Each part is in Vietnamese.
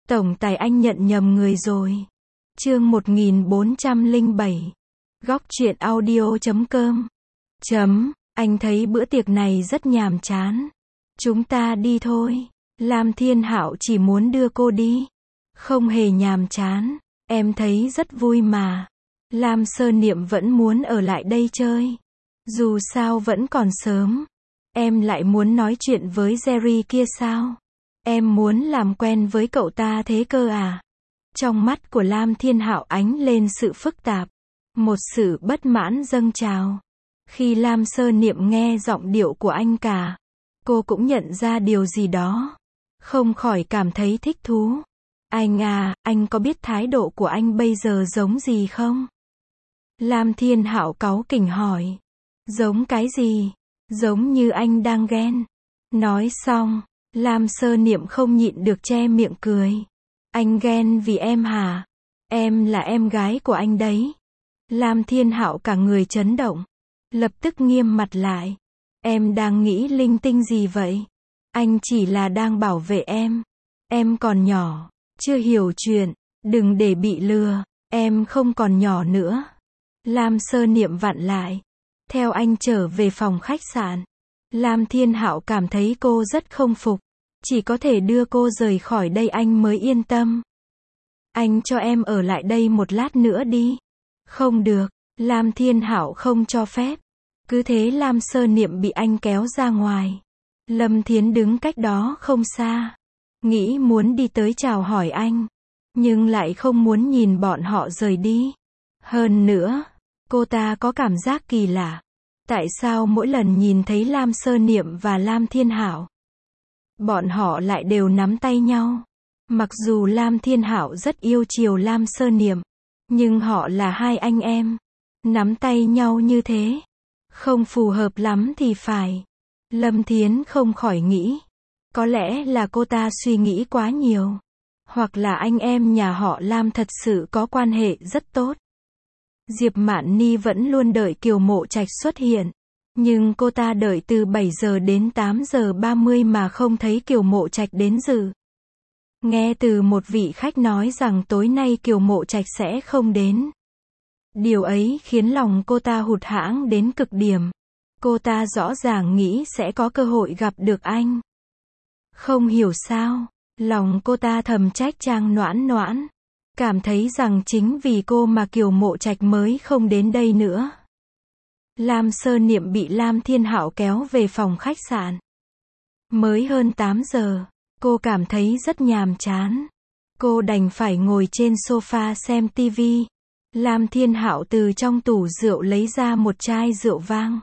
Tổng tài anh nhận nhầm người rồi. Chương 1407. Góc truyện audio.com. Anh thấy bữa tiệc này rất nhàm chán. Chúng ta đi thôi. Lam Thiên Hạo chỉ muốn đưa cô đi. Không hề nhàm chán. Em thấy rất vui mà. Lam Sơ Niệm vẫn muốn ở lại đây chơi. Dù sao vẫn còn sớm. Em lại muốn nói chuyện với Jerry kia sao? Em muốn làm quen với cậu ta thế cơ à? Trong mắt của Lam Thiên Hạo ánh lên sự phức tạp. Một sự bất mãn dâng trào. Khi Lam Sơ Niệm nghe giọng điệu của anh cả, cô cũng nhận ra điều gì đó. Không khỏi cảm thấy thích thú. Anh à, anh có biết thái độ của anh bây giờ giống gì không? Lam Thiên Hạo cáu kỉnh hỏi. Giống cái gì? Giống như anh đang ghen. Nói xong, Lam Sơ Niệm không nhịn được che miệng cười. Anh ghen vì em hả? Em là em gái của anh đấy. Lam Thiên Hạo cả người chấn động. Lập tức nghiêm mặt lại. Em đang nghĩ linh tinh gì vậy? Anh chỉ là đang bảo vệ em. Em còn nhỏ, chưa hiểu chuyện, đừng để bị lừa. Em không còn nhỏ nữa. Lam Sơ Niệm vặn lại. Theo anh trở về phòng khách sạn. Lam Thiên Hạo cảm thấy cô rất không phục. Chỉ có thể đưa cô rời khỏi đây anh mới yên tâm. Anh cho em ở lại đây một lát nữa đi. Không được, Lam Thiên Hạo không cho phép. Cứ thế Lam Sơ Niệm bị anh kéo ra ngoài. Lâm Thiến đứng cách đó không xa. Nghĩ muốn đi tới chào hỏi anh. Nhưng lại không muốn nhìn bọn họ rời đi. Hơn nữa, cô ta có cảm giác kỳ lạ. Tại sao mỗi lần nhìn thấy Lam Sơ Niệm và Lam Thiên Hạo, bọn họ lại đều nắm tay nhau. Mặc dù Lam Thiên Hạo rất yêu chiều Lam Sơ Niệm, nhưng họ là hai anh em. Nắm tay nhau như thế, không phù hợp lắm thì phải. Lâm Thiến không khỏi nghĩ. Có lẽ là cô ta suy nghĩ quá nhiều. Hoặc là anh em nhà họ Lam thật sự có quan hệ rất tốt. Diệp Mạn Ni vẫn luôn đợi Kiều Mộ Trạch xuất hiện. Nhưng cô ta đợi từ 7 giờ đến 8 giờ 30 mà không thấy Kiều Mộ Trạch đến dự. Nghe từ một vị khách nói rằng tối nay Kiều Mộ Trạch sẽ không đến. Điều ấy khiến lòng cô ta hụt hẫng đến cực điểm. Cô ta rõ ràng nghĩ sẽ có cơ hội gặp được anh. Không hiểu sao, lòng cô ta thầm trách Trang Noãn Noãn. Cảm thấy rằng chính vì cô mà Kiều Mộ Trạch mới không đến đây nữa. Lam Sơ Niệm bị Lam Thiên Hạo kéo về phòng khách sạn. Mới hơn 8 giờ, cô cảm thấy rất nhàm chán. Cô đành phải ngồi trên sofa xem tivi. Lam Thiên Hạo từ trong tủ rượu lấy ra một chai rượu vang.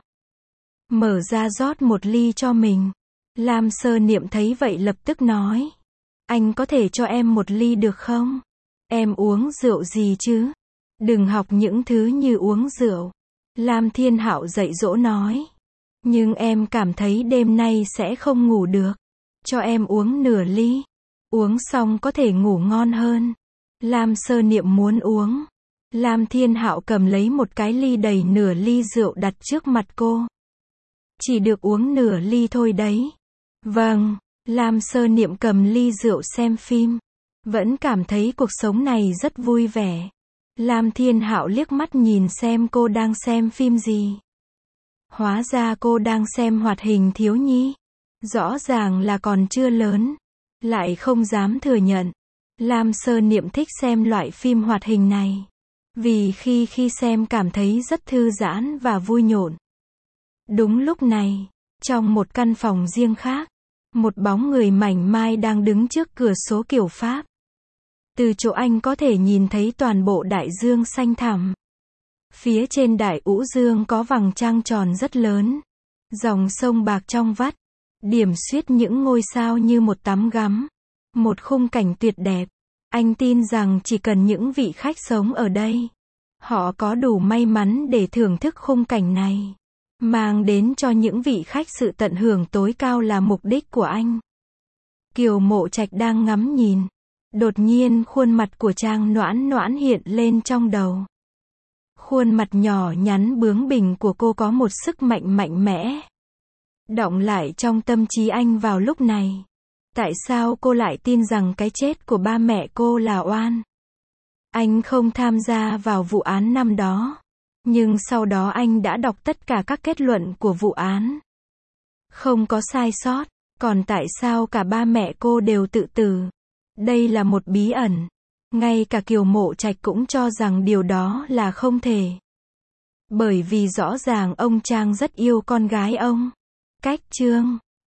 Mở ra rót một ly cho mình. Lam Sơ Niệm thấy vậy lập tức nói. Anh có thể cho em một ly được không? Em uống rượu gì chứ? Đừng học những thứ như uống rượu. Lam Thiên Hạo dạy dỗ nói. Nhưng em cảm thấy đêm nay sẽ không ngủ được. Cho em uống nửa ly. Uống xong có thể ngủ ngon hơn. Lam Sơ Niệm muốn uống. Lam Thiên Hạo cầm lấy một cái ly đầy nửa ly rượu đặt trước mặt cô. Chỉ được uống nửa ly thôi đấy. Vâng, Lam Sơ Niệm cầm ly rượu xem phim. Vẫn cảm thấy cuộc sống này rất vui vẻ. Lam Thiên Hạo liếc mắt nhìn xem cô đang xem phim gì. Hóa ra cô đang xem hoạt hình thiếu nhi. Rõ ràng là còn chưa lớn. Lại không dám thừa nhận. Lam Sơ Niệm thích xem loại phim hoạt hình này. Vì khi xem cảm thấy rất thư giãn và vui nhộn. Đúng lúc này, trong một căn phòng riêng khác, một bóng người mảnh mai đang đứng trước cửa sổ kiểu Pháp. Từ chỗ anh có thể nhìn thấy toàn bộ đại dương xanh thẳm. Phía trên đại Ũ Dương có vầng trăng tròn rất lớn. Dòng sông bạc trong vắt. Điểm xuyết những ngôi sao như một tấm gấm. Một khung cảnh tuyệt đẹp. Anh tin rằng chỉ cần những vị khách sống ở đây, họ có đủ may mắn để thưởng thức khung cảnh này. Mang đến cho những vị khách sự tận hưởng tối cao là mục đích của anh. Kiều Mộ Trạch đang ngắm nhìn. Đột nhiên khuôn mặt của Trang Noãn Noãn hiện lên trong đầu. Khuôn mặt nhỏ nhắn bướng bỉnh của cô có một sức mạnh mạnh mẽ. Đọng lại trong tâm trí anh vào lúc này. Tại sao cô lại tin rằng cái chết của ba mẹ cô là oan? Anh không tham gia vào vụ án năm đó. Nhưng sau đó anh đã đọc tất cả các kết luận của vụ án. Không có sai sót. Còn tại sao cả ba mẹ cô đều tự tử? Đây là một bí ẩn. Ngay cả Kiều Mộ Trạch cũng cho rằng điều đó là không thể. Bởi vì rõ ràng ông Trang rất yêu con gái ông. Cách chương